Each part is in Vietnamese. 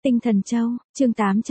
Tinh Thần Châu, chương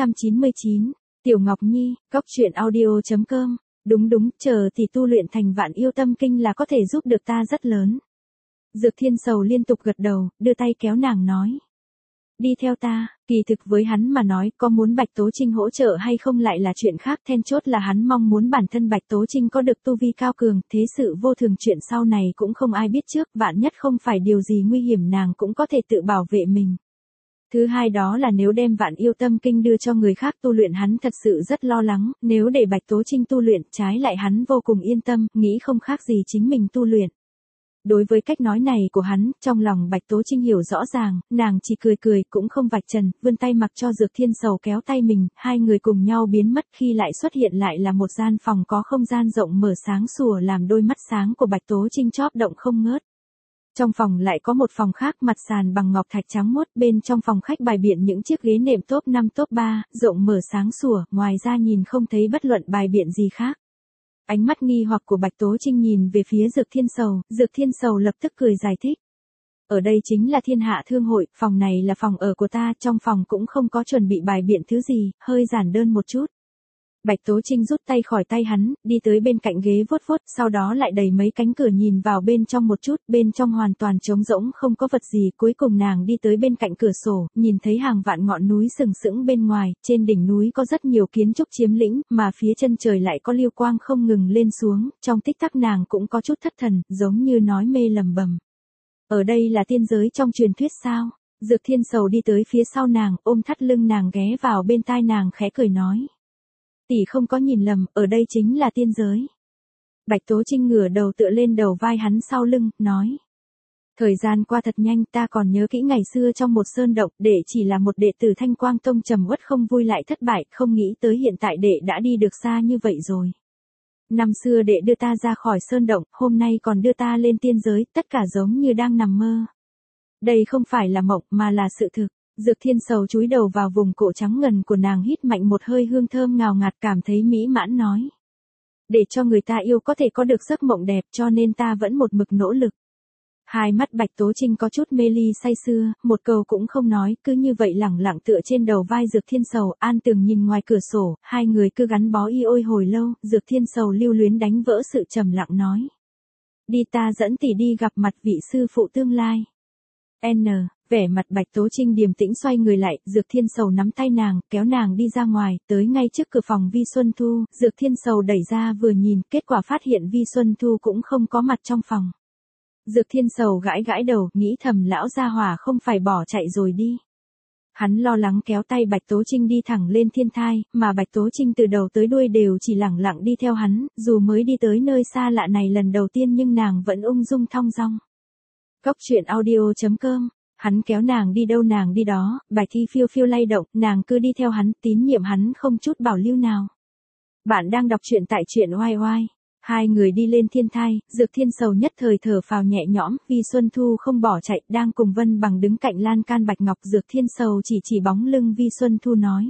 899, Tiểu Ngọc Nhi, Cóc truyện audio.com. Đúng, chờ thì tu luyện thành Vạn Yêu Tâm Kinh là có thể giúp được ta rất lớn. Dược Thiên Sầu liên tục gật đầu, đưa tay kéo nàng nói. Đi theo ta, kỳ thực với hắn mà nói có muốn Bạch Tố Trinh hỗ trợ hay không lại là chuyện khác, then chốt là hắn mong muốn bản thân Bạch Tố Trinh có được tu vi cao cường, thế sự vô thường chuyện sau này cũng không ai biết trước, vạn nhất không phải điều gì nguy hiểm nàng cũng có thể tự bảo vệ mình. Thứ hai đó là nếu đem Vạn Yêu Tâm Kinh đưa cho người khác tu luyện hắn thật sự rất lo lắng, nếu để Bạch Tố Trinh tu luyện trái lại hắn vô cùng yên tâm, nghĩ không khác gì chính mình tu luyện. Đối với cách nói này của hắn, trong lòng Bạch Tố Trinh hiểu rõ ràng, nàng chỉ cười cũng không vạch trần, vươn tay mặc cho Dược Thiên Sầu kéo tay mình, hai người cùng nhau biến mất khi lại xuất hiện lại là một gian phòng có không gian rộng mở sáng sủa làm đôi mắt sáng của Bạch Tố Trinh chóp động không ngớt. Trong phòng lại có một phòng khác mặt sàn bằng ngọc thạch trắng muốt, bên trong phòng khách bày biện những chiếc ghế nệm top 5 top 3, rộng mở sáng sủa, ngoài ra nhìn không thấy bất luận bài biện gì khác. Ánh mắt nghi hoặc của Bạch Tố Trinh nhìn về phía Dược Thiên Sầu lập tức cười giải thích. Ở đây chính là Thiên Hạ Thương Hội, phòng này là phòng ở của ta, trong phòng cũng không có chuẩn bị bài biện thứ gì, hơi giản đơn một chút. Bạch Tố Trinh rút tay khỏi tay hắn, đi tới bên cạnh ghế vuốt, sau đó lại đẩy mấy cánh cửa nhìn vào bên trong một chút, bên trong hoàn toàn trống rỗng không có vật gì, cuối cùng nàng đi tới bên cạnh cửa sổ, nhìn thấy hàng vạn ngọn núi sừng sững bên ngoài, trên đỉnh núi có rất nhiều kiến trúc chiếm lĩnh, mà phía chân trời lại có lưu quang không ngừng lên xuống, trong tích tắc nàng cũng có chút thất thần, giống như nói mê lầm bầm. Ở đây là tiên giới trong truyền thuyết sao? Dược Thiên Sầu đi tới phía sau nàng, ôm thắt lưng nàng ghé vào bên tai nàng khẽ cười nói. Tỷ không có nhìn lầm, ở đây chính là tiên giới. Bạch Tố Trinh ngửa đầu tựa lên đầu vai hắn sau lưng, nói. Thời gian qua thật nhanh, ta còn nhớ kỹ ngày xưa trong một sơn động, đệ chỉ là một đệ tử Thanh Quang Tông trầm uất không vui lại thất bại, không nghĩ tới hiện tại đệ đã đi được xa như vậy rồi. Năm xưa đệ đưa ta ra khỏi sơn động, hôm nay còn đưa ta lên tiên giới, tất cả giống như đang nằm mơ. Đây không phải là mộng mà là sự thực. Dược Thiên Sầu chúi đầu vào vùng cổ trắng ngần của nàng, hít mạnh một hơi hương thơm ngào ngạt, cảm thấy mỹ mãn nói. Để cho người ta yêu có thể có được giấc mộng đẹp cho nên ta vẫn một mực nỗ lực. Hai mắt Bạch Tố Trinh có chút mê ly say sưa, một câu cũng không nói, cứ như vậy lẳng lặng tựa trên đầu vai Dược Thiên Sầu, An Tường nhìn ngoài cửa sổ, hai người cứ gắn bó y ôi hồi lâu, Dược Thiên Sầu lưu luyến đánh vỡ sự trầm lặng nói. Đi, ta dẫn tỷ đi gặp mặt vị sư phụ tương lai. Vẻ mặt Bạch Tố Trinh điềm tĩnh xoay người lại, Dược Thiên Sầu nắm tay nàng, kéo nàng đi ra ngoài, tới ngay trước cửa phòng Vi Xuân Thu, Dược Thiên Sầu đẩy ra vừa nhìn, kết quả phát hiện Vi Xuân Thu cũng không có mặt trong phòng. Dược Thiên Sầu gãi đầu, nghĩ thầm lão gia hỏa không phải bỏ chạy rồi đi. Hắn lo lắng kéo tay Bạch Tố Trinh đi thẳng lên thiên thai, mà Bạch Tố Trinh từ đầu tới đuôi đều chỉ lẳng lặng đi theo hắn, dù mới đi tới nơi xa lạ này lần đầu tiên nhưng nàng vẫn ung dung thong dong. Cóc truyện audio.com. Hắn kéo nàng đi đâu nàng đi đó, bài thi phiêu lay động, nàng cứ đi theo hắn, tín nhiệm hắn không chút bảo lưu nào. Bạn đang đọc truyện tại truyện oai. Hai người đi lên thiên thai, Dược Thiên Sầu nhất thời thở phào nhẹ nhõm, Vi Xuân Thu không bỏ chạy, đang cùng Vân Bằng đứng cạnh lan can bạch ngọc. Dược Thiên Sầu chỉ bóng lưng Vi Xuân Thu nói.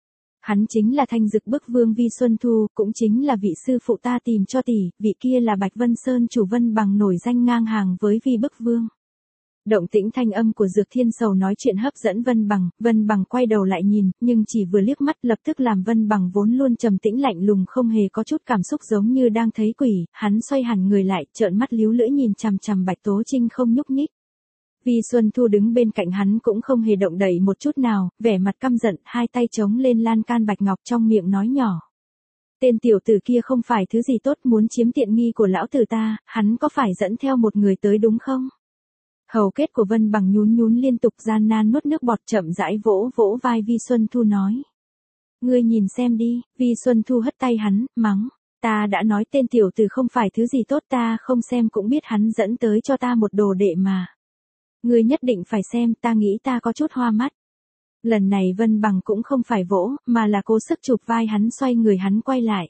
Hắn chính là Thanh Dực Bức Vương Vi Xuân Thu, cũng chính là vị sư phụ ta tìm cho tỷ, vị kia là Bạch Vân Sơn chủ Vân Bằng nổi danh ngang hàng với Vi Bức Vương. Động tĩnh thanh âm của Dược Thiên Sầu nói chuyện hấp dẫn Vân Bằng quay đầu lại nhìn, nhưng chỉ vừa liếc mắt lập tức làm Vân Bằng vốn luôn trầm tĩnh lạnh lùng không hề có chút cảm xúc giống như đang thấy quỷ, hắn xoay hẳn người lại, trợn mắt líu lưỡi nhìn chằm Bạch Tố Trinh không nhúc nhích. Vi Xuân Thu đứng bên cạnh hắn cũng không hề động đậy một chút nào, vẻ mặt căm giận, hai tay chống lên lan can bạch ngọc trong miệng nói nhỏ. Tên tiểu tử kia không phải thứ gì tốt, muốn chiếm tiện nghi của lão tử ta, hắn có phải dẫn theo một người tới đúng không? Hầu kết của Vân Bằng nhún liên tục gian nan nuốt nước bọt, chậm rãi vỗ vai Vi Xuân Thu nói. Ngươi nhìn xem đi, Vi Xuân Thu hất tay hắn, mắng. Ta đã nói tên tiểu tử không phải thứ gì tốt, ta không xem cũng biết hắn dẫn tới cho ta một đồ đệ mà. Ngươi nhất định phải xem, ta nghĩ ta có chút hoa mắt. Lần này Vân Bằng cũng không phải vỗ, mà là cố sức chụp vai hắn, xoay người hắn quay lại.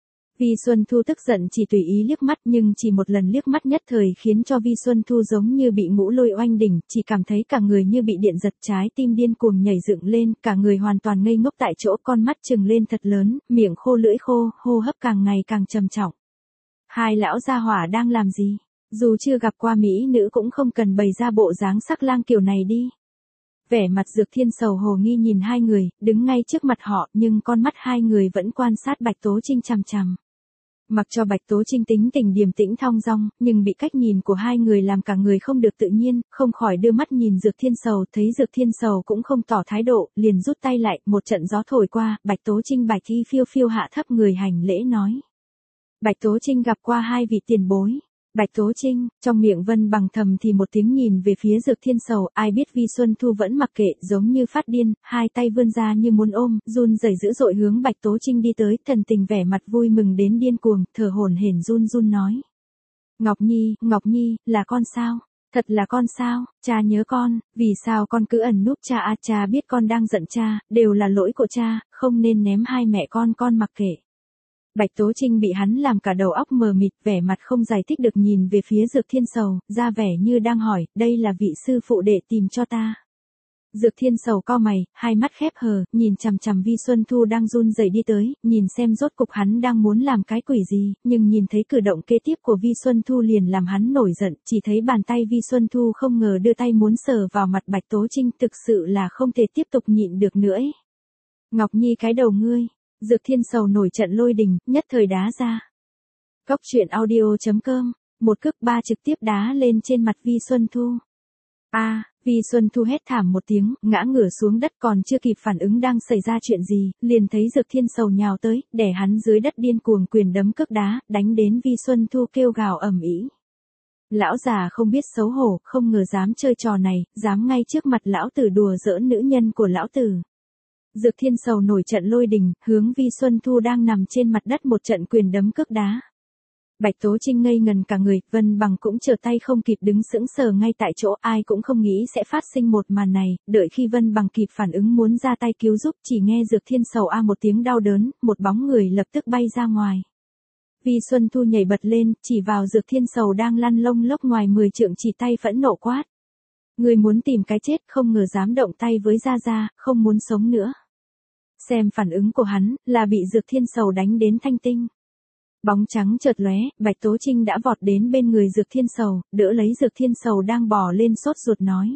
Vi Xuân Thu tức giận chỉ tùy ý liếc mắt, nhưng chỉ một lần liếc mắt nhất thời khiến cho Vi Xuân Thu giống như bị ngũ lôi oanh đỉnh, chỉ cảm thấy cả người như bị điện giật, trái tim điên cuồng nhảy dựng lên, cả người hoàn toàn ngây ngốc tại chỗ, con mắt trừng lên thật lớn, miệng khô lưỡi khô, hô hấp càng ngày càng trầm trọng. Hai lão gia hỏa đang làm gì? Dù chưa gặp qua mỹ nữ cũng không cần bày ra bộ dáng sắc lang kiểu này đi. Vẻ mặt Dược Thiên Sầu hồ nghi nhìn hai người, đứng ngay trước mặt họ, nhưng con mắt hai người vẫn quan sát Bạch Tố Trinh chằm chằm. Mặc cho Bạch Tố Trinh tính tình điềm tĩnh thong dong, nhưng bị cách nhìn của hai người làm cả người không được tự nhiên, không khỏi đưa mắt nhìn Dược Thiên Sầu, thấy Dược Thiên Sầu cũng không tỏ thái độ, liền rút tay lại, một trận gió thổi qua, Bạch Tố Trinh bạch y phiêu phiêu hạ thấp người hành lễ nói. Bạch Tố Trinh gặp qua hai vị tiền bối. Bạch Tố Trinh, trong miệng Vân Bằng thầm thì một tiếng nhìn về phía Dược Thiên Sầu, ai biết Vi Xuân Thu vẫn mặc kệ, giống như phát điên, hai tay vươn ra như muốn ôm, run rẩy dữ dội hướng Bạch Tố Trinh đi tới, thần tình vẻ mặt vui mừng đến điên cuồng, thở hổn hển run run nói. Ngọc Nhi, là con sao? Thật là con sao? Cha nhớ con, vì sao con cứ ẩn núp cha à? Cha biết con đang giận cha, đều là lỗi của cha, không nên ném hai mẹ con mặc kệ. Bạch Tố Trinh bị hắn làm cả đầu óc mờ mịt, vẻ mặt không giải thích được nhìn về phía Dược Thiên Sầu, ra vẻ như đang hỏi, đây là vị sư phụ đệ tìm cho ta. Dược Thiên Sầu cau mày, hai mắt khép hờ, nhìn chằm chằm Vi Xuân Thu đang run rẩy đi tới, nhìn xem rốt cục hắn đang muốn làm cái quỷ gì, nhưng nhìn thấy cử động kế tiếp của Vi Xuân Thu liền làm hắn nổi giận, chỉ thấy bàn tay Vi Xuân Thu không ngờ đưa tay muốn sờ vào mặt Bạch Tố Trinh, thực sự là không thể tiếp tục nhịn được nữa ấy. Ngọc Nhi cái đầu ngươi. Dược Thiên Sầu nổi trận lôi đình, nhất thời đá ra. Cốc truyện audio.com, một cước ba trực tiếp đá lên trên mặt Vi Xuân Thu. Vi Xuân Thu hét thảm một tiếng, ngã ngửa xuống đất, còn chưa kịp phản ứng đang xảy ra chuyện gì, liền thấy Dược Thiên Sầu nhào tới, đè hắn dưới đất điên cuồng quyền đấm cước đá, đánh đến Vi Xuân Thu kêu gào ầm ĩ. Lão già không biết xấu hổ, không ngờ dám chơi trò này, dám ngay trước mặt lão tử đùa giỡn nữ nhân của lão tử. Dược Thiên Sầu nổi trận lôi đình, hướng Vi Xuân Thu đang nằm trên mặt đất một trận quyền đấm cước đá. Bạch Tố Trinh ngây ngần cả người, Vân Bằng cũng trở tay không kịp đứng sững sờ ngay tại chỗ, ai cũng không nghĩ sẽ phát sinh một màn này, đợi khi Vân Bằng kịp phản ứng muốn ra tay cứu giúp, chỉ nghe Dược Thiên Sầu a một tiếng đau đớn, một bóng người lập tức bay ra ngoài. Vi Xuân Thu nhảy bật lên, chỉ vào Dược Thiên Sầu đang lăn lông lốc ngoài 10 trượng, chỉ tay phẫn nộ quát. Người muốn tìm cái chết, không ngờ dám động tay với Gia Gia, không muốn sống nữa. Xem phản ứng của hắn, là bị Dược Thiên Sầu đánh đến thanh tinh. Bóng trắng chợt lóe, Bạch Tố Trinh đã vọt đến bên người Dược Thiên Sầu, đỡ lấy Dược Thiên Sầu đang bò lên sốt ruột nói.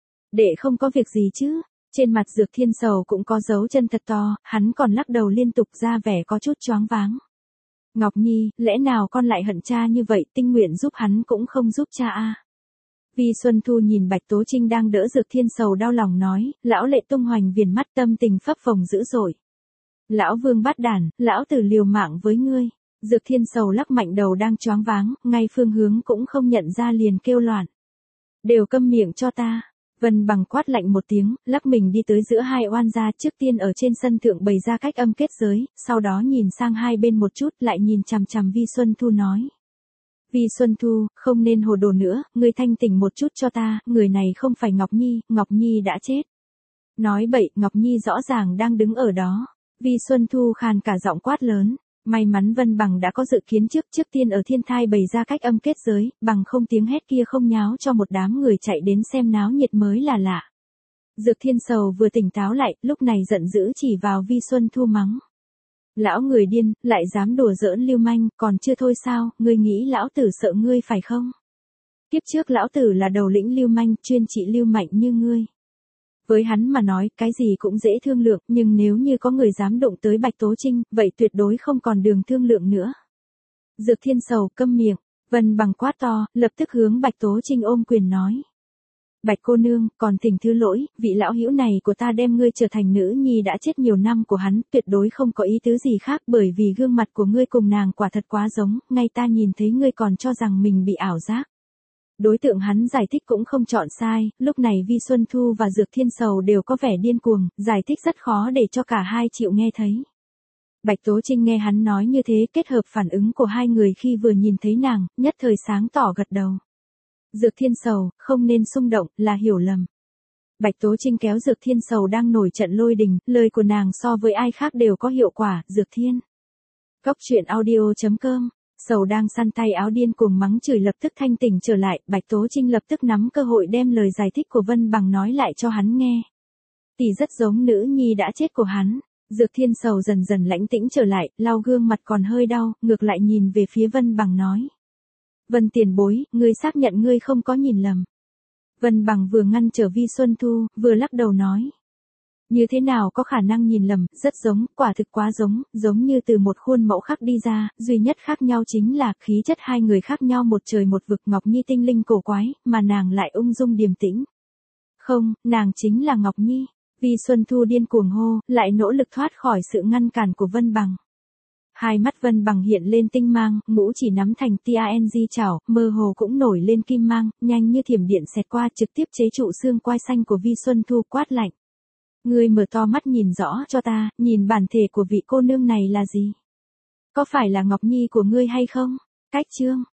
Đệ không có việc gì chứ? Trên mặt Dược Thiên Sầu cũng có dấu chân thật to, hắn còn lắc đầu liên tục ra vẻ có chút choáng váng. Ngọc Nhi, lẽ nào con lại hận cha như vậy, tinh nguyện giúp hắn cũng không giúp cha a? Vi Xuân Thu nhìn Bạch Tố Trinh đang đỡ Dược Thiên Sầu đau lòng nói, lão lệ tung hoành viền mắt, tâm tình phập phồng dữ dội. Lão Vương bát đản, lão tử liều mạng với ngươi. Dược Thiên Sầu lắc mạnh đầu đang choáng váng, ngay phương hướng cũng không nhận ra liền kêu loạn. Đều câm miệng cho ta. Vân Bằng quát lạnh một tiếng, lắc mình đi tới giữa hai oan gia, trước tiên ở trên sân thượng bày ra cách âm kết giới, sau đó nhìn sang hai bên một chút, lại nhìn chằm chằm Vi Xuân Thu nói. Vi Xuân Thu, không nên hồ đồ nữa, ngươi thanh tỉnh một chút cho ta, người này không phải Ngọc Nhi đã chết. Nói bậy, Ngọc Nhi rõ ràng đang đứng ở đó. Vi Xuân Thu khàn cả giọng quát lớn. May mắn Vân Bằng đã có dự kiến trước tiên ở thiên thai bày ra cách âm kết giới, bằng không tiếng hét kia không nháo cho một đám người chạy đến xem náo nhiệt mới là lạ. Dược Thiên Sầu vừa tỉnh táo lại, lúc này giận dữ chỉ vào Vi Xuân Thu mắng. Lão người điên, lại dám đùa giỡn lưu manh, còn chưa thôi sao, ngươi nghĩ lão tử sợ ngươi phải không? Kiếp trước lão tử là đầu lĩnh lưu manh, chuyên trị lưu mạnh như ngươi. Với hắn mà nói, cái gì cũng dễ thương lượng, nhưng nếu như có người dám đụng tới Bạch Tố Trinh, vậy tuyệt đối không còn đường thương lượng nữa. Dược Thiên Sầu câm miệng, Vân Bằng quát to, lập tức hướng Bạch Tố Trinh ôm quyền nói. Bạch cô nương, còn thỉnh thứ lỗi, vị lão hữu này của ta đem ngươi trở thành nữ nhi đã chết nhiều năm của hắn, tuyệt đối không có ý tứ gì khác, bởi vì gương mặt của ngươi cùng nàng quả thật quá giống, ngay ta nhìn thấy ngươi còn cho rằng mình bị ảo giác. Đối tượng hắn giải thích cũng không chọn sai, lúc này Vi Xuân Thu và Dược Thiên Sầu đều có vẻ điên cuồng, giải thích rất khó để cho cả hai chịu nghe thấy. Bạch Tố Trinh nghe hắn nói như thế, kết hợp phản ứng của hai người khi vừa nhìn thấy nàng, nhất thời sáng tỏ gật đầu. Dược Thiên Sầu, không nên xung động, là hiểu lầm. Bạch Tố Trinh kéo Dược Thiên Sầu đang nổi trận lôi đình, lời của nàng so với ai khác đều có hiệu quả, Dược Thiên. Cốc truyện audio.com, Sầu đang săn tay áo điên cuồng mắng chửi lập tức thanh tỉnh trở lại, Bạch Tố Trinh lập tức nắm cơ hội đem lời giải thích của Vân Bằng nói lại cho hắn nghe. Tỷ rất giống nữ nhi đã chết của hắn. Dược Thiên Sầu dần dần lãnh tĩnh trở lại, lau gương mặt còn hơi đau, ngược lại nhìn về phía Vân Bằng nói. Vân tiền bối, ngươi xác nhận ngươi không có nhìn lầm. Vân Bằng vừa ngăn trở Vi Xuân Thu, vừa lắc đầu nói. Như thế nào có khả năng nhìn lầm, rất giống, quả thực quá giống, giống như từ một khuôn mẫu khắc đi ra, duy nhất khác nhau chính là khí chất hai người khác nhau một trời một vực. Ngọc Nhi tinh linh cổ quái, mà nàng lại ung dung điềm tĩnh. Không, nàng chính là Ngọc Nhi. Vi Xuân Thu điên cuồng hô, lại nỗ lực thoát khỏi sự ngăn cản của Vân Bằng. Hai mắt Vân Bằng hiện lên tinh mang, ngũ chỉ nắm thành TANG chảo, mơ hồ cũng nổi lên kim mang, nhanh như thiểm điện xẹt qua trực tiếp chế trụ xương quai xanh của Vi Xuân Thu, quát lạnh. Ngươi mở to mắt nhìn rõ cho ta, nhìn bản thể của vị cô nương này là gì? Có phải là Ngọc Nhi của ngươi hay không? Cách chương.